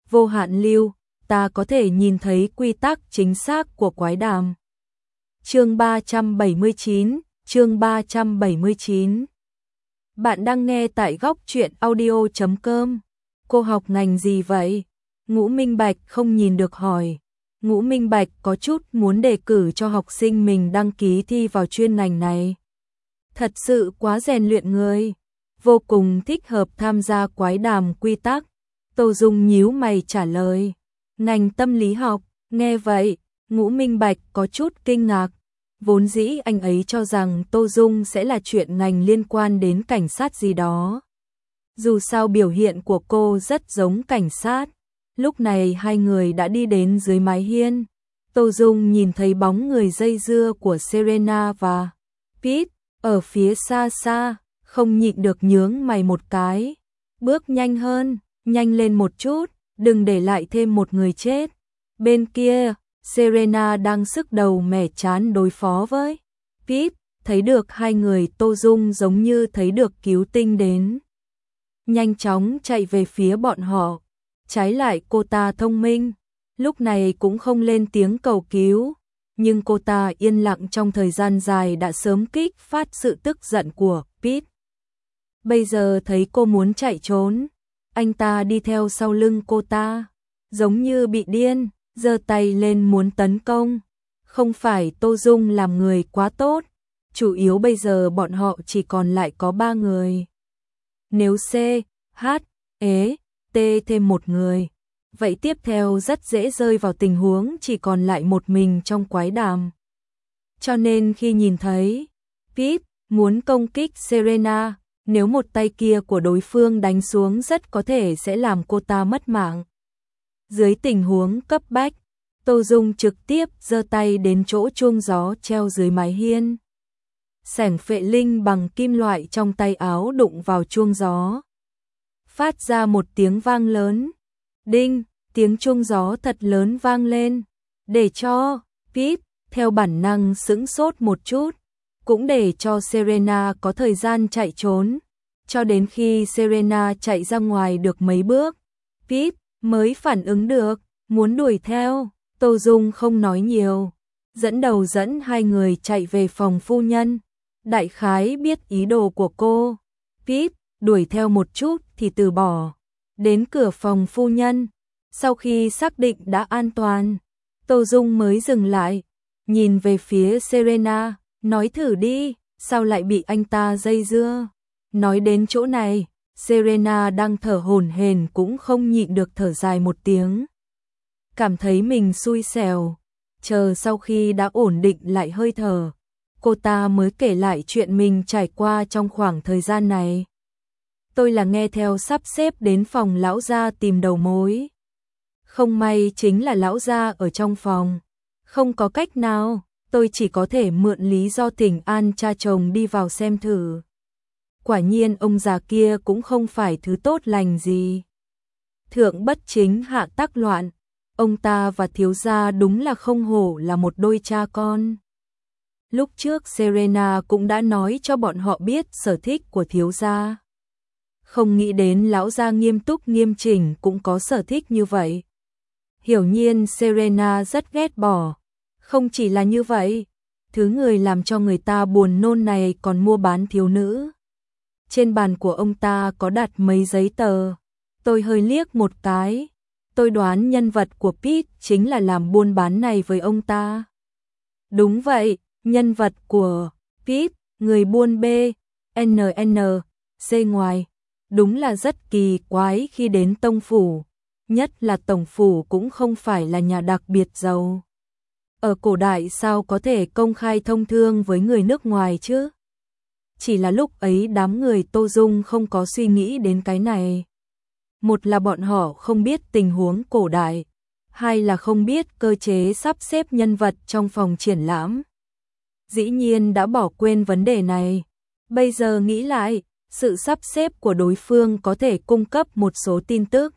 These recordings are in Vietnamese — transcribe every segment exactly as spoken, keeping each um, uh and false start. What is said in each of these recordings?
vô hạn lưu, ta có thể nhìn thấy quy tắc chính xác của quái đàm. Chương ba trăm bảy mươi chín, chương ba trăm bảy mươi chín. Bạn đang nghe tại góc truyện audio chấm com. Cô học ngành gì vậy? Ngũ Minh Bạch không nhìn được hỏi. Ngũ Minh Bạch có chút muốn đề cử cho học sinh mình đăng ký thi vào chuyên ngành này. Thật sự quá rèn luyện người, vô cùng thích hợp tham gia quái đàm quy tắc. Tô Dung nhíu mày trả lời. Ngành tâm lý học. Nghe vậy, Ngũ Minh Bạch có chút kinh ngạc. Vốn dĩ anh ấy cho rằng Tô Dung sẽ là chuyện ngành liên quan đến cảnh sát gì đó. Dù sao biểu hiện của cô rất giống cảnh sát. Lúc này hai người đã đi đến dưới mái hiên. Tô Dung nhìn thấy bóng người dây dưa của Serena và Pete ở phía xa xa, không nhịn được nhướng mày một cái. Bước nhanh hơn, nhanh lên một chút, đừng để lại thêm một người chết. Bên kia, Serena đang sức đầu mẻ chán đối phó với Pete, thấy được hai người Tô Dung giống như thấy được cứu tinh đến. Nhanh chóng chạy về phía bọn họ. Trái lại cô ta thông minh, lúc này cũng không lên tiếng cầu cứu, nhưng cô ta yên lặng trong thời gian dài đã sớm kích phát sự tức giận của Pete. Bây giờ thấy cô muốn chạy trốn, anh ta đi theo sau lưng cô ta, giống như bị điên, giơ tay lên muốn tấn công. Không phải Tô Dung làm người quá tốt, chủ yếu bây giờ bọn họ chỉ còn lại có ba người. Nếu C, H, E, T thêm một người, vậy tiếp theo rất dễ rơi vào tình huống chỉ còn lại một mình trong quái đàm. Cho nên khi nhìn thấy Pete muốn công kích Serena, nếu một tay kia của đối phương đánh xuống rất có thể sẽ làm cô ta mất mạng. Dưới tình huống cấp bách, Tô Dung trực tiếp giơ tay đến chỗ chuông gió treo dưới mái hiên. Xẻng phệ linh bằng kim loại trong tay áo đụng vào chuông gió, phát ra một tiếng vang lớn. Đinh, tiếng chuông gió thật lớn vang lên, để cho Pete theo bản năng sững sốt một chút, cũng để cho Serena có thời gian chạy trốn. Cho đến khi Serena chạy ra ngoài được mấy bước, Pete mới phản ứng được, muốn đuổi theo. Tô Dung không nói nhiều, dẫn đầu dẫn hai người chạy về phòng phu nhân. Đại khái biết ý đồ của cô, Pete đuổi theo một chút thì từ bỏ. Đến cửa phòng phu nhân, sau khi xác định đã an toàn, Tô Dung mới dừng lại, nhìn về phía Serena, nói thử đi, sao lại bị anh ta dây dưa. Nói đến chỗ này, Serena đang thở hổn hển cũng không nhịn được thở dài một tiếng. Cảm thấy mình xui xẻo, chờ sau khi đã ổn định lại hơi thở, cô ta mới kể lại chuyện mình trải qua trong khoảng thời gian này. Tôi là nghe theo sắp xếp đến phòng lão gia tìm đầu mối. Không may chính là lão gia ở trong phòng. Không có cách nào, tôi chỉ có thể mượn lý do thỉnh an cha chồng đi vào xem thử. Quả nhiên ông già kia cũng không phải thứ tốt lành gì. Thượng bất chính hạ tác loạn, ông ta và thiếu gia đúng là không hổ là một đôi cha con. Lúc trước Serena cũng đã nói cho bọn họ biết sở thích của thiếu gia. Không nghĩ đến lão gia nghiêm túc nghiêm chỉnh cũng có sở thích như vậy. Hiển nhiên Serena rất ghét bỏ. Không chỉ là như vậy, thứ người làm cho người ta buồn nôn này còn mua bán thiếu nữ. Trên bàn của ông ta có đặt mấy giấy tờ. Tôi hơi liếc một cái. Tôi đoán nhân vật của Pete chính là làm buôn bán này với ông ta. Đúng vậy, nhân vật của Pete, người buôn B, N N, C ngoài. Đúng là rất kỳ quái khi đến tông phủ, nhất là tổng phủ cũng không phải là nhà đặc biệt giàu. Ở cổ đại sao có thể công khai thông thương với người nước ngoài chứ? Chỉ là lúc ấy đám người Tô Dung không có suy nghĩ đến cái này. Một là bọn họ không biết tình huống cổ đại, hai là không biết cơ chế sắp xếp nhân vật trong phòng triển lãm. Dĩ nhiên đã bỏ quên vấn đề này. Bây giờ nghĩ lại, sự sắp xếp của đối phương có thể cung cấp một số tin tức.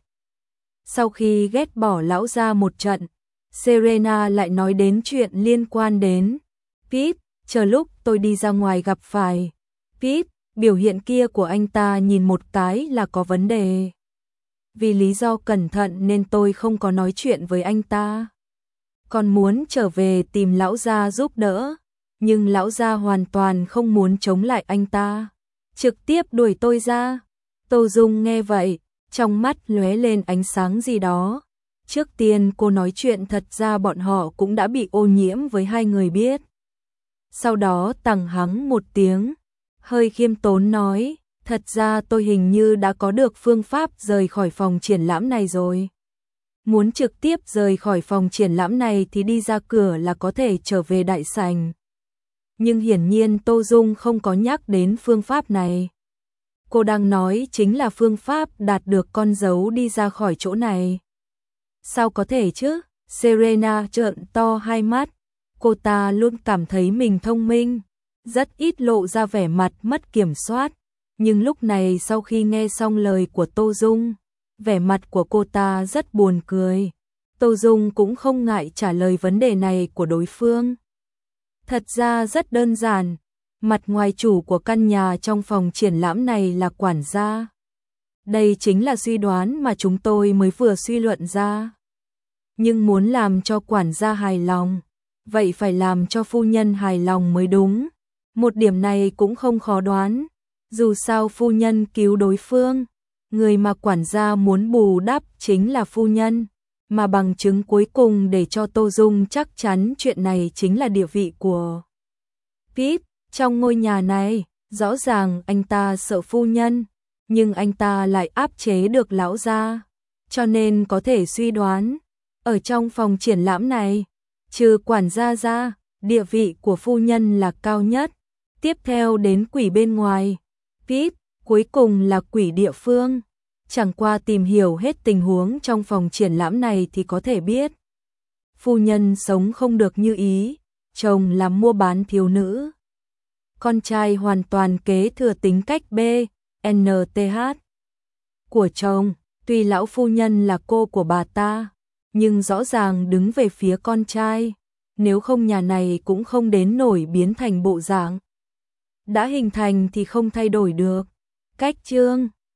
Sau khi ghét bỏ lão gia một trận, Serena lại nói đến chuyện liên quan đến Pete, chờ lúc tôi đi ra ngoài gặp phải Pete, biểu hiện kia của anh ta nhìn một cái là có vấn đề. vì lý do cẩn thận nên tôi không có nói chuyện với anh ta. Còn muốn trở về tìm lão gia giúp đỡ, nhưng lão gia hoàn toàn không muốn chống lại anh ta, trực tiếp đuổi tôi ra. Tô Dung nghe vậy, trong mắt lóe lên ánh sáng gì đó. Trước tiên cô nói chuyện thật ra bọn họ cũng đã bị ô nhiễm với hai người biết. Sau đó tằng hắng một tiếng, hơi khiêm tốn nói, thật ra tôi hình như đã có được phương pháp rời khỏi phòng triển lãm này rồi. Muốn trực tiếp rời khỏi phòng triển lãm này thì đi ra cửa là có thể trở về đại sảnh. Nhưng hiển nhiên Tô Dung không có nhắc đến phương pháp này. Cô đang nói chính là phương pháp đạt được con dấu đi ra khỏi chỗ này. Sao có thể chứ? Serena trợn to hai mắt. Cô ta luôn cảm thấy mình thông minh, rất ít lộ ra vẻ mặt mất kiểm soát. Nhưng lúc này sau khi nghe xong lời của Tô Dung, vẻ mặt của cô ta rất buồn cười. Tô Dung cũng không ngại trả lời vấn đề này của đối phương. Thật ra rất đơn giản, mặt ngoài chủ của căn nhà trong phòng triển lãm này là quản gia. Đây chính là suy đoán mà chúng tôi mới vừa suy luận ra. Nhưng muốn làm cho quản gia hài lòng, vậy phải làm cho phu nhân hài lòng mới đúng. Một điểm này cũng không khó đoán. Dù sao phu nhân cứu đối phương, người mà quản gia muốn bù đắp chính là phu nhân. Mà bằng chứng cuối cùng để cho Tô Dung chắc chắn chuyện này chính là địa vị của Pip trong ngôi nhà này. Rõ ràng anh ta sợ phu nhân, nhưng anh ta lại áp chế được lão gia. Cho nên có thể suy đoán, ở trong phòng triển lãm này, trừ quản gia ra, địa vị của phu nhân là cao nhất. Tiếp theo đến quỷ bên ngoài, Pip, cuối cùng là quỷ địa phương. Chẳng qua tìm hiểu hết tình huống trong phòng triển lãm này thì có thể biết. Phu nhân sống không được như ý, chồng làm mua bán thiếu nữ. Con trai hoàn toàn kế thừa tính cách B, N T H của chồng. Tuy lão phu nhân là cô của bà ta, nhưng rõ ràng đứng về phía con trai. Nếu không nhà này cũng không đến nổi biến thành bộ dạng đã hình thành thì không thay đổi được. Cách chương